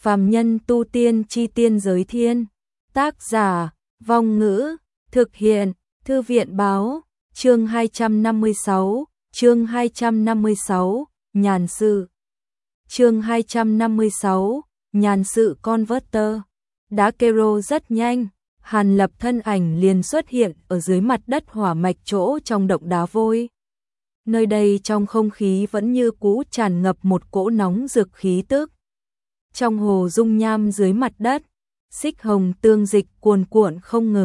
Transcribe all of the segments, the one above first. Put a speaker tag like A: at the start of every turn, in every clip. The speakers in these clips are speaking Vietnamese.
A: Phàm nhân tu tiên chi tiên giới thiên. Tác giả, Vong Ngữ, thực hiện, Thư viện báo, chương 256, nhàn sự. Chương 256, nhàn sự Converter. Đá Kero rất nhanh, Hàn Lập thân ảnh liền xuất hiện ở dưới mặt đất hỏa mạch chỗ trong động đá vôi. Nơi đây trong không khí vẫn như cũ tràn ngập một cỗ nóng rực khí tức. Trong hồ dung nham dưới mặt đất, xích hồng tương dịch cuồn cuộn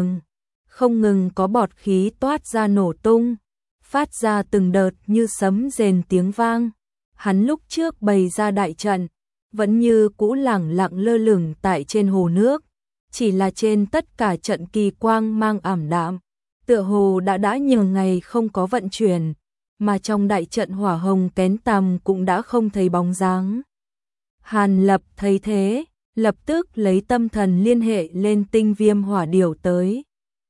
A: không ngừng có bọt khí toát ra nổ tung, phát ra từng đợt như sấm rền tiếng vang. Hắn lúc trước bày ra đại trận, vẫn như cũ lẳng lặng lơ lửng tại trên hồ nước, chỉ là trên tất cả trận kỳ quang mang ảm đạm, tựa hồ đã nhiều ngày không có vận chuyển, mà trong đại trận hỏa hồng kén tằm cũng đã không thấy bóng dáng. Hàn Lập thấy thế, lập tức lấy tâm thần liên hệ lên tinh viêm hỏa điểu tới.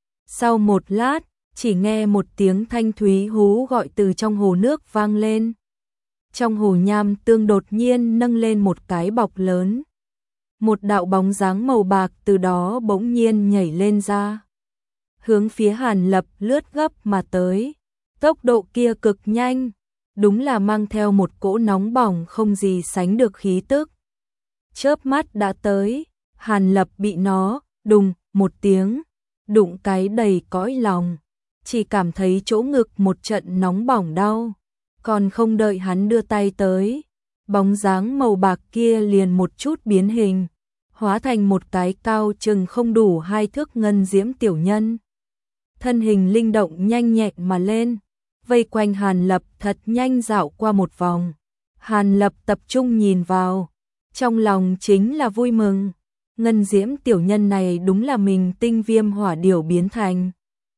A: Sau một lát, chỉ nghe một tiếng thanh thúy hú gọi từ trong hồ nước vang lên. Trong hồ nham tương đột nhiên nâng lên một cái bọc lớn. Một đạo bóng dáng màu bạc từ đó bỗng nhiên nhảy lên ra, hướng phía Hàn Lập lướt gấp mà tới. Tốc độ kia cực nhanh, đúng là mang theo một cỗ nóng bỏng không gì sánh được khí tức. Chớp mắt đã tới, Hàn Lập bị nó đùng một tiếng đụng cái đầy cõi lòng, chỉ cảm thấy chỗ ngực một trận nóng bỏng đau. Còn không đợi hắn đưa tay tới, bóng dáng màu bạc kia liền một chút biến hình, hóa thành một cái cao chừng không đủ 2 thước ngân diễm tiểu nhân. Thân hình linh động nhanh nhẹn mà lên, vây quanh Hàn Lập thật nhanh dạo qua một vòng. Hàn Lập tập trung nhìn vào, trong lòng chính là vui mừng. Ngân diễm tiểu nhân này đúng là mình tinh viêm hỏa điểu biến thành.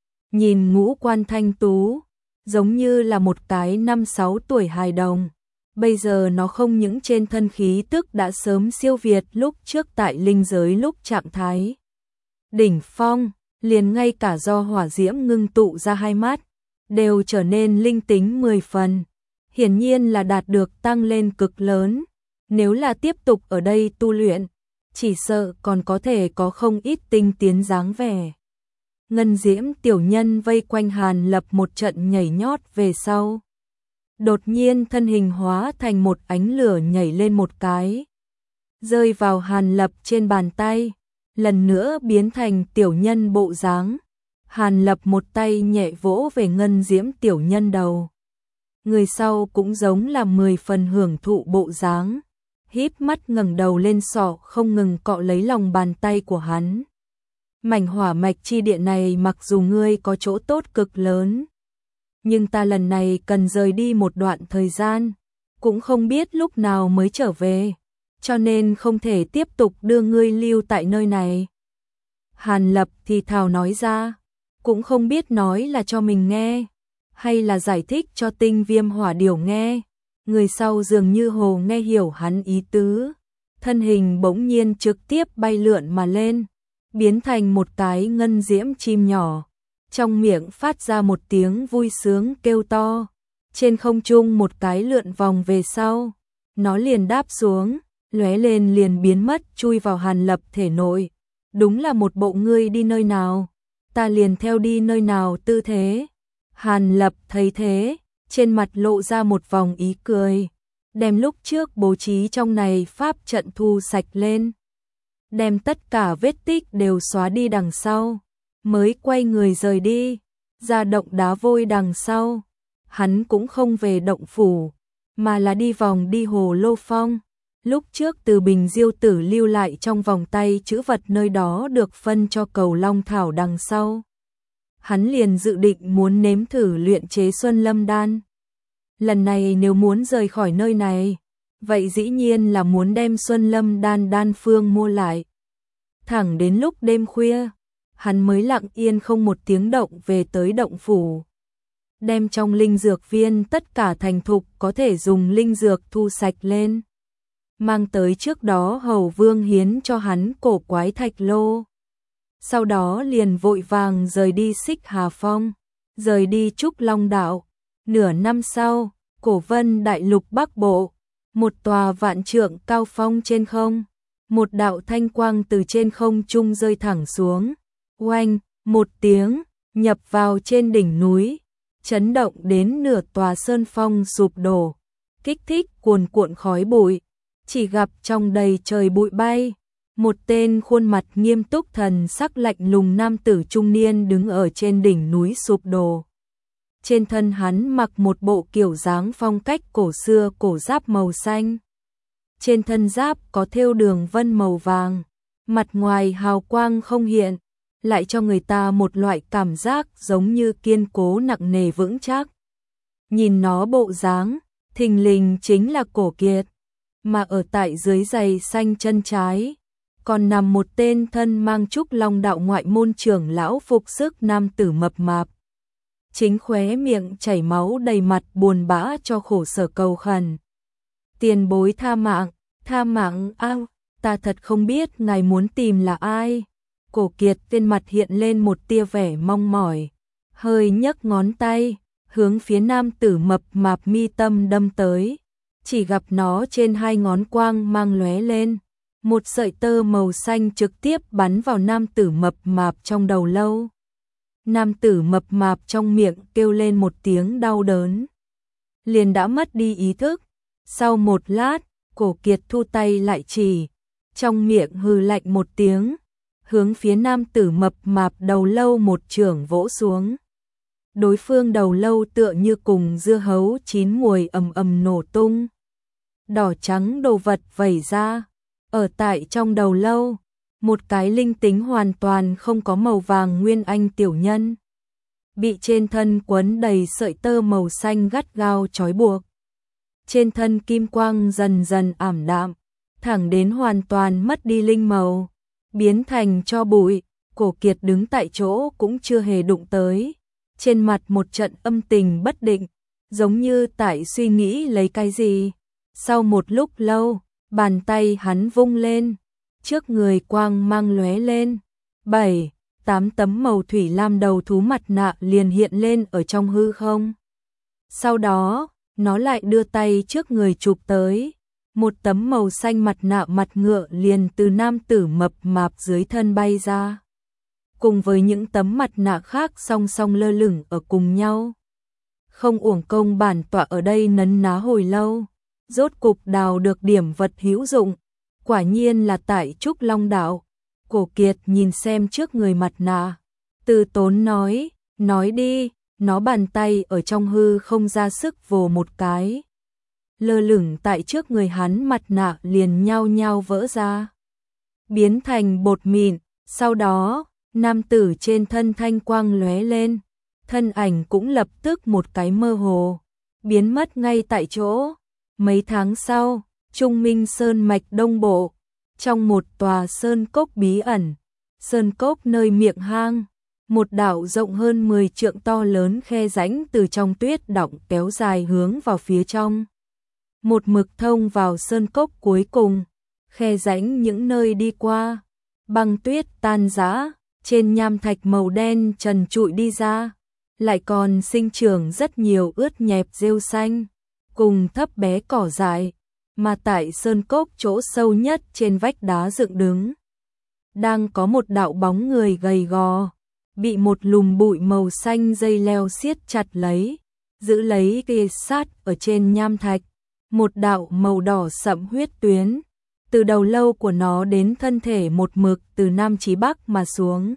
A: Nhìn ngũ quan thanh tú, giống như là một cái 5-6 tuổi hài đồng. Bây giờ nó không những trên thân khí tức đã sớm siêu việt lúc trước tại linh giới lúc trạng thái đỉnh phong, liền ngay cả do hỏa diễm ngưng tụ ra hai mắt, đều trở nên linh tính 10 phần. Hiển nhiên là đạt được tăng lên cực lớn. Nếu là tiếp tục ở đây tu luyện, chỉ sợ còn có thể có không ít tinh tiến dáng vẻ. Ngân diễm tiểu nhân vây quanh Hàn Lập một trận nhảy nhót về sau. Đột nhiên thân hình hóa thành một ánh lửa nhảy lên một cái, rơi vào Hàn Lập trên bàn tay, lần nữa biến thành tiểu nhân bộ dáng. Hàn Lập một tay nhẹ vỗ về ngân diễm tiểu nhân đầu. Người sau cũng giống là 10 phần hưởng thụ bộ dáng, híp mắt ngẩng đầu lên sọ không ngừng cọ lấy lòng bàn tay của hắn. Mảnh hỏa mạch chi địa này mặc dù ngươi có chỗ tốt cực lớn, nhưng ta lần này cần rời đi một đoạn thời gian, cũng không biết lúc nào mới trở về, cho nên không thể tiếp tục đưa ngươi lưu tại nơi này. Hàn Lập thì thào nói ra, cũng không biết nói là cho mình nghe, hay là giải thích cho tinh viêm hỏa điểu nghe. Người sau dường như hồ nghe hiểu hắn ý tứ, thân hình bỗng nhiên trực tiếp bay lượn mà lên, biến thành một cái ngân diễm chim nhỏ, trong miệng phát ra một tiếng vui sướng kêu to. Trên không trung một cái lượn vòng về sau, nó liền đáp xuống, lóe lên liền biến mất chui vào Hàn Lập thể nội. Đúng là một bộ ngươi đi nơi nào, ta liền theo đi nơi nào tư thế. Hàn Lập thấy thế, trên mặt lộ ra một vòng ý cười, đem lúc trước bố trí trong này pháp trận thu sạch lên, đem tất cả vết tích đều xóa đi đằng sau, mới quay người rời đi. Ra động đá vôi đằng sau, hắn cũng không về động phủ, mà là đi vòng đi hồ Lô Phong. Lúc trước từ Bình Diêu Tử lưu lại trong vòng tay chữ vật nơi đó được phân cho Cầu Long Thảo đằng sau. Hắn liền dự định muốn nếm thử luyện chế Xuân Lâm Đan. Lần này nếu muốn rời khỏi nơi này, vậy dĩ nhiên là muốn đem Xuân Lâm Đan đan phương mua lại. Thẳng đến lúc đêm khuya, hắn mới lặng yên không một tiếng động về tới động phủ. Đem trong linh dược viên tất cả thành thục có thể dùng linh dược thu sạch lên, mang tới trước đó Hầu Vương hiến cho hắn cổ quái thạch lô. Sau đó liền vội vàng rời đi Xích Hà Phong, rời đi Trúc Long Đạo. Nửa năm sau, Cổ Vân Đại Lục Bắc Bộ, một tòa vạn trượng cao phong trên không, Một đạo thanh quang từ trên không trung rơi thẳng xuống, oanh, một tiếng, nhập vào trên đỉnh núi, chấn động đến nửa tòa sơn phong sụp đổ, kích thích cuồn cuộn khói bụi, chỉ gặp trong đầy trời bụi bay, một tên khuôn mặt nghiêm túc thần sắc lạnh lùng nam tử trung niên đứng ở trên đỉnh núi sụp đổ. Trên thân hắn mặc một bộ kiểu dáng phong cách cổ xưa cổ giáp màu xanh. Trên thân giáp có thêu đường vân màu vàng, mặt ngoài hào quang không hiện, lại cho người ta một loại cảm giác giống như kiên cố nặng nề vững chắc. Nhìn nó bộ dáng, thình lình chính là Cổ Kiệt, mà ở tại dưới giày xanh chân trái, còn nằm một tên thân mang trúc long đạo ngoại môn trưởng lão phục sức nam tử mập mạp. Chính khóe miệng chảy máu đầy mặt buồn bã cho khổ sở cầu khẩn. Tiền bối tha mạng, ta thật không biết ngài muốn tìm là ai. Cổ Kiệt trên mặt hiện lên một tia vẻ mong mỏi, hơi nhấc ngón tay, hướng phía nam tử mập mạp mi tâm đâm tới. Chỉ gặp nó trên hai ngón quang mang lóe lên, một sợi tơ màu xanh trực tiếp bắn vào nam tử mập mạp trong đầu lâu. Nam tử mập mạp trong miệng kêu lên một tiếng đau đớn, liền đã mất đi ý thức. Sau một lát, Cổ Kiệt thu tay lại chỉ, trong miệng hừ lạnh một tiếng, hướng phía nam tử mập mạp đầu lâu một chưởng vỗ xuống. Đối phương đầu lâu tựa như cùng dưa hấu chín muồi ầm ầm nổ tung. Đỏ trắng đồ vật vẩy ra, ở tại trong đầu lâu, một cái linh tính hoàn toàn không có màu vàng nguyên anh tiểu nhân, bị trên thân quấn đầy sợi tơ màu xanh gắt gao trói buộc. Trên thân kim quang dần dần ảm đạm, thẳng đến hoàn toàn mất đi linh màu, biến thành tro bụi. Cổ Kiệt đứng tại chỗ cũng chưa hề đụng tới, trên mặt một trận âm tình bất định, giống như tại suy nghĩ lấy cái gì. Sau một lúc lâu, bàn tay hắn vung lên, trước người quang mang lóe lên, 7, 8 tấm màu thủy lam đầu thú mặt nạ liền hiện lên ở trong hư không. Sau đó, nó lại đưa tay trước người chụp tới, một tấm màu xanh mặt nạ mặt ngựa liền từ nam tử mập mạp dưới thân bay ra, cùng với những tấm mặt nạ khác song song lơ lửng ở cùng nhau. Không uổng công bản tọa ở đây nấn ná hồi lâu, rốt cục đào được điểm vật hữu dụng, quả nhiên là tại Trúc Long Đạo. Cổ Kiệt nhìn xem trước người mặt nạ, từ tốn nói đi. Nó bàn tay ở trong hư không ra sức vồ một cái, lơ lửng tại trước người hắn mặt nạ liền nhao nhao vỡ ra, biến thành bột mịn. Sau đó, nam tử trên thân thanh quang lóe lên, thân ảnh cũng lập tức một cái mơ hồ, biến mất ngay tại chỗ. Mấy tháng sau, Trung Minh Sơn mạch đông bộ, trong một tòa sơn cốc bí ẩn, sơn cốc nơi miệng hang, một đạo rộng hơn 10 trượng to lớn khe rãnh từ trong tuyết đọng kéo dài hướng vào phía trong, một mực thông vào sơn cốc cuối cùng. Khe rãnh những nơi đi qua, băng tuyết tan rã, trên nham thạch màu đen trần trụi đi ra, lại còn sinh trưởng rất nhiều ướt nhẹp rêu xanh, cùng thấp bé cỏ dại, mà tại sơn cốc chỗ sâu nhất trên vách đá dựng đứng, đang có một đạo bóng người gầy gò, bị một lùm bụi màu xanh dây leo siết chặt lấy, giữ lấy kề sát ở trên nham thạch, một đạo màu đỏ sẫm huyết tuyến, từ đầu lâu của nó đến thân thể một mực từ nam chí bắc mà xuống.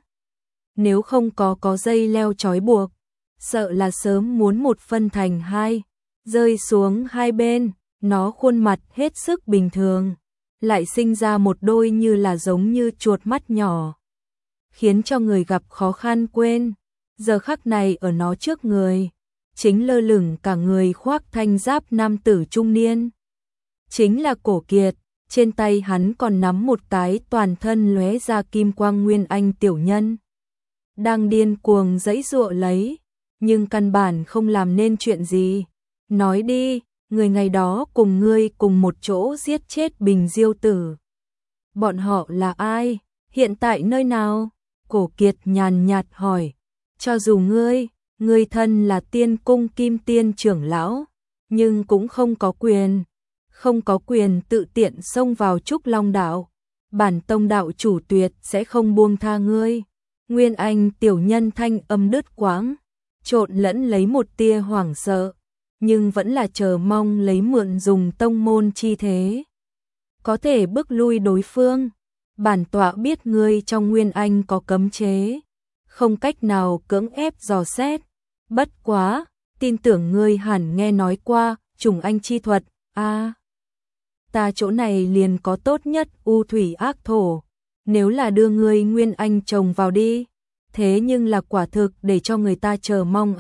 A: Nếu không có dây leo trói buộc, sợ là sớm muốn một phân thành hai, rơi xuống hai bên. Nó khuôn mặt hết sức bình thường, lại sinh ra một đôi như là giống như chuột mắt nhỏ, khiến cho người gặp khó khăn quên. Giờ khắc này ở nó trước người, chính lơ lửng cả người khoác thanh giáp nam tử trung niên, chính là Cổ Kiệt. Trên tay hắn còn nắm một cái toàn thân lóe ra kim quang nguyên anh tiểu nhân, đang điên cuồng giãy giụa lấy, nhưng căn bản không làm nên chuyện gì. Nói đi, người ngày đó cùng ngươi cùng một chỗ giết chết Bình Diêu tử, bọn họ là ai, hiện tại nơi nào? Cổ Kiệt nhàn nhạt hỏi. Cho dù ngươi thân là Tiên Cung Kim Tiên trưởng lão, nhưng cũng không có quyền tự tiện xông vào Trúc Long Đạo. bản tông đạo chủ tuyệt sẽ không buông tha ngươi. Nguyên Anh tiểu nhân thanh âm đứt quãng, trộn lẫn lấy một tia hoảng sợ, nhưng vẫn là chờ mong lấy mượn dùng tông môn chi thế. Có thể bức lui đối phương. Bản tọa biết ngươi trong Nguyên Anh có cấm chế, không cách nào cưỡng ép dò xét. Bất quá, tin tưởng ngươi hẳn nghe nói qua trùng anh chi thuật. Ta chỗ này liền có tốt nhất u thủy ác thổ. Nếu là đưa ngươi Nguyên Anh trồng vào đi, thế nhưng là quả thực để cho người ta chờ mong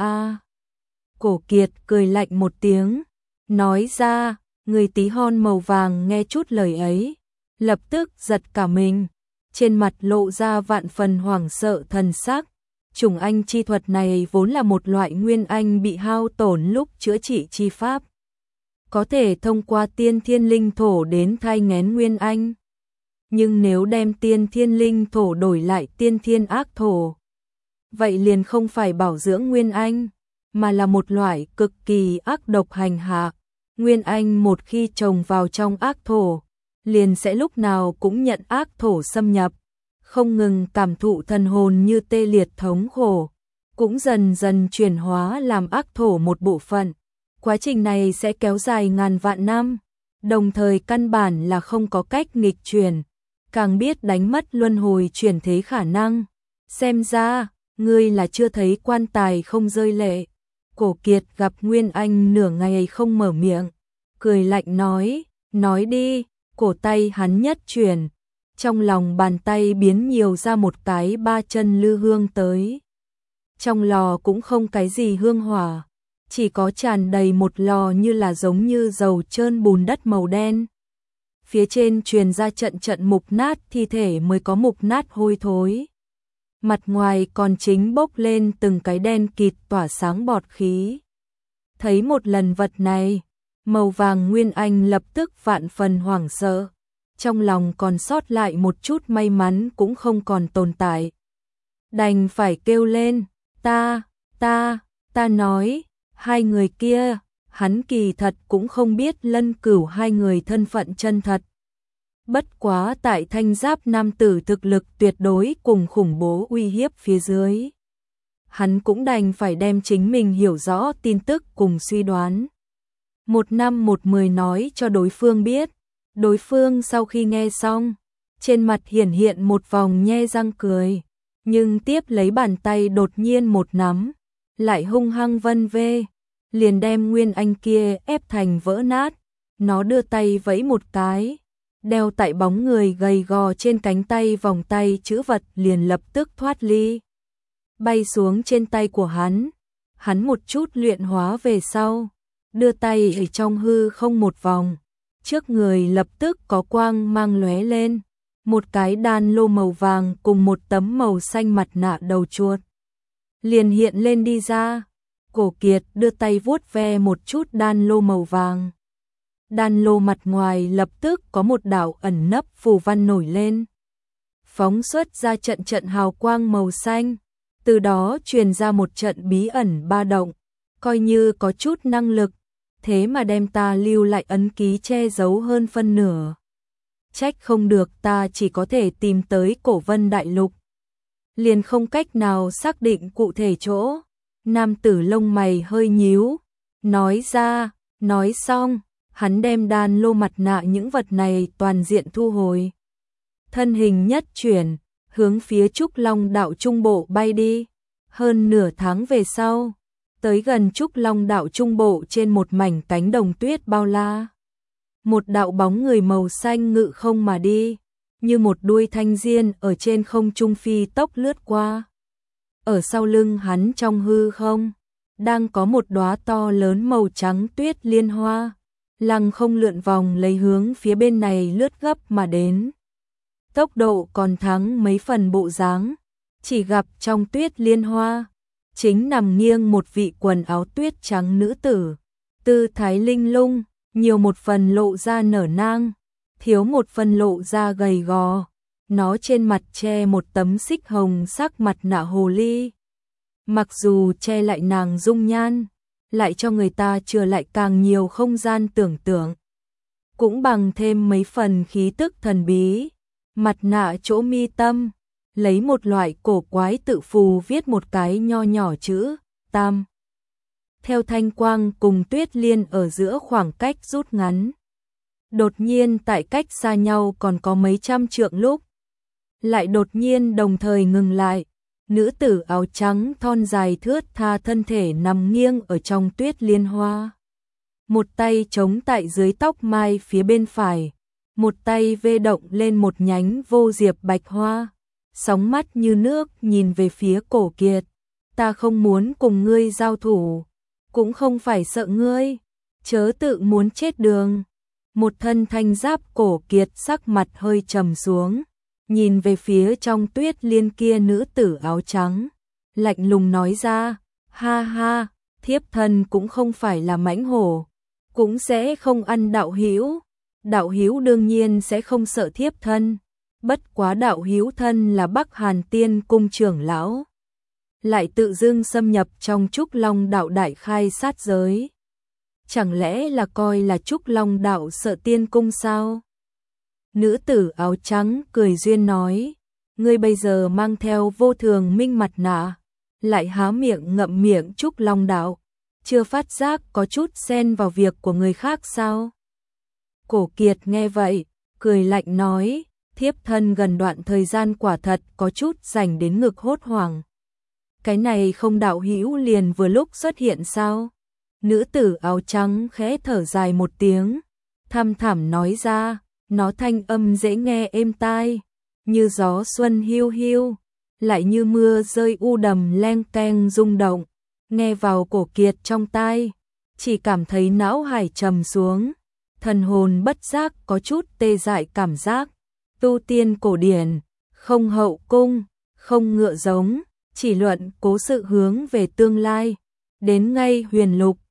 A: Cổ Kiệt cười lạnh một tiếng, nói ra, người tí hon màu vàng nghe chút lời ấy, lập tức giật cả mình, trên mặt lộ ra vạn phần hoảng sợ thần sắc. Trùng anh chi thuật này vốn là một loại Nguyên Anh bị hao tổn lúc chữa trị chi pháp, có thể thông qua tiên thiên linh thổ đến thai nghén Nguyên Anh. Nhưng nếu đem tiên thiên linh thổ đổi lại tiên thiên ác thổ, vậy liền không phải bảo dưỡng Nguyên Anh, mà là một loại cực kỳ ác độc hành hạ. Nguyên Anh một khi trồng vào trong ác thổ, liền sẽ lúc nào cũng nhận ác thổ xâm nhập, không ngừng cảm thụ thần hồn như tê liệt thống khổ, cũng dần dần chuyển hóa làm ác thổ một bộ phận. Quá trình này sẽ kéo dài ngàn vạn năm, đồng thời căn bản là không có cách nghịch chuyển, càng biết đánh mất luân hồi chuyển thế khả năng. Xem ra, ngươi là chưa thấy quan tài không rơi lệ. Cổ Kiệt gặp Nguyên Anh nửa ngày không mở miệng, cười lạnh nói đi. Cổ tay hắn nhất chuyển, trong lòng bàn tay biến nhiều ra một cái 3 chân lư hương tới. Trong lò cũng không cái gì hương hỏa, chỉ có tràn đầy một lò như là giống như dầu trơn bùn đất màu đen. Phía trên truyền ra trận trận mục nát thi thể mới có mục nát hôi thối. Mặt ngoài còn chính bốc lên từng cái đen kịt tỏa sáng bọt khí. Thấy một lần vật này, màu vàng Nguyên Anh lập tức vạn phần hoảng sợ, trong lòng còn sót lại một chút may mắn cũng không còn tồn tại. Đành phải kêu lên, ta nói, hai người kia, hắn kỳ thật cũng không biết Lân Cửu hai người thân phận chân thật. Bất quá tại thanh giáp nam tử thực lực tuyệt đối cùng khủng bố uy hiếp phía dưới, hắn cũng đành phải đem chính mình hiểu rõ tin tức cùng suy đoán. 1:10 nói cho đối phương biết. Đối phương sau khi nghe xong, trên mặt hiện một vòng nhe răng cười, nhưng tiếp lấy bàn tay đột nhiên một nắm, lại hung hăng vân vê, liền đem Nguyên Anh kia ép thành vỡ nát. Nó đưa tay vẫy một cái, đeo tại bóng người gầy gò trên cánh tay vòng tay chữ vật liền lập tức thoát ly, bay xuống trên tay của hắn. Hắn một chút luyện hóa về sau, đưa tay ở trong hư không một vòng, trước người lập tức có quang mang lóe lên, một cái đan lô màu vàng cùng một tấm màu xanh mặt nạ đầu chuột liền hiện lên đi ra. Cổ Kiệt đưa tay vuốt ve một chút đan lô màu vàng. Đan lô mặt ngoài lập tức có một đạo ẩn nấp phù văn nổi lên, phóng xuất ra trận trận hào quang màu xanh, từ đó truyền ra một trận bí ẩn ba động, coi như có chút năng lực, thế mà đem ta lưu lại ấn ký che giấu hơn phân nửa. Trách không được ta chỉ có thể tìm tới Cổ Vân Đại Lục, liền không cách nào xác định cụ thể chỗ. Nam tử lông mày hơi nhíu, nói ra, nói xong, hắn đem đan lô mặt nạ những vật này toàn diện thu hồi. Thân hình nhất chuyển, hướng phía Trúc Long đạo trung bộ bay đi. Hơn nửa tháng về sau, tới gần Trúc Long đạo trung bộ trên một mảnh cánh đồng tuyết bao la. Một đạo bóng người màu xanh ngự không mà đi, như một đuôi thanh diên ở trên không trung phi tốc lướt qua. Ở sau lưng hắn trong hư không, đang có một đóa to lớn màu trắng tuyết liên hoa, lăng không lượn vòng lấy hướng phía bên này lướt gấp mà đến. Tốc độ còn thắng mấy phần bộ dáng, chỉ gặp trong tuyết liên hoa, chính nằm nghiêng một vị quần áo tuyết trắng nữ tử, tư thái linh lung, nhiều một phần lộ ra nở nang, thiếu một phần lộ ra gầy gò. Nó trên mặt che một tấm xích hồng sắc mặt nạ hồ ly. Mặc dù che lại nàng dung nhan, lại cho người ta chừa lại càng nhiều không gian tưởng tượng, cũng bằng thêm mấy phần khí tức thần bí. mặt nạ chỗ mi tâm, lấy một loại cổ quái tự phù viết một cái nho nhỏ chữ Tam. Theo thanh quang cùng Tuyết Liên ở giữa khoảng cách rút ngắn. Đột nhiên tại cách xa nhau còn có mấy trăm trượng lúc, lại đột nhiên đồng thời ngừng lại. Nữ tử áo trắng thon dài thướt tha thân thể nằm nghiêng ở trong tuyết liên hoa. Một tay chống tại dưới tóc mai phía bên phải, một tay vê động lên một nhánh vô diệp bạch hoa, sóng mắt như nước nhìn về phía Cổ Kiệt. Ta không muốn cùng ngươi giao thủ, cũng không phải sợ ngươi, chớ tự muốn chết đường. Một thân thanh giáp Cổ Kiệt sắc mặt hơi trầm xuống, nhìn về phía trong tuyết liên kia nữ tử áo trắng, lạnh lùng nói ra, ha ha, thiếp thân cũng không phải là mãnh hổ, cũng sẽ không ăn đạo hữu. Đạo hữu đương nhiên sẽ không sợ thiếp thân, bất quá đạo hữu thân là Bắc Hàn Tiên cung trưởng lão, lại tự dưng xâm nhập trong Trúc Long đạo đại khai sát giới. Chẳng lẽ là coi là Trúc Long đạo sợ tiên cung sao? Nữ tử áo trắng cười duyên nói, ngươi bây giờ mang theo vô thường minh mặt nạ, lại há miệng ngậm miệng Trúc Long đạo, chưa phát giác có chút xen vào việc của người khác sao? Cổ Kiệt nghe vậy, cười lạnh nói, thiếp thân gần đoạn thời gian quả thật có chút dành đến ngực hốt hoảng. Cái này không đạo hữu liền vừa lúc xuất hiện sao? Nữ tử áo trắng khẽ thở dài một tiếng, thăm thẳm nói ra, nó thanh âm dễ nghe êm tai, như gió xuân hiu hiu, lại như mưa rơi u đầm leng keng rung động, nghe vào Cổ Kiệt trong tai, chỉ cảm thấy não hải trầm xuống, thần hồn bất giác có chút tê dại cảm giác. Tu tiên cổ điển, không hậu cung, không ngựa giống, chỉ luận cố sự hướng về tương lai, đến ngay huyền lục,